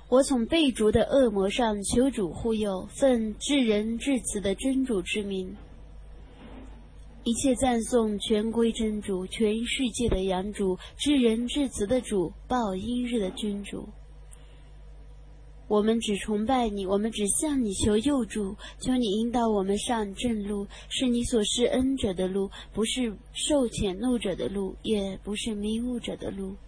我从被逐的恶魔上求主护佑，奉至仁至慈的真主之名。一切赞颂全归真主，全世界的养主，至仁至慈的主，报应日的君主。我们只崇拜你，我们只向你求佑助，求你引导我们上正路，是你所施恩者的路，不是受谴怒者的路，也不是迷雾者的路。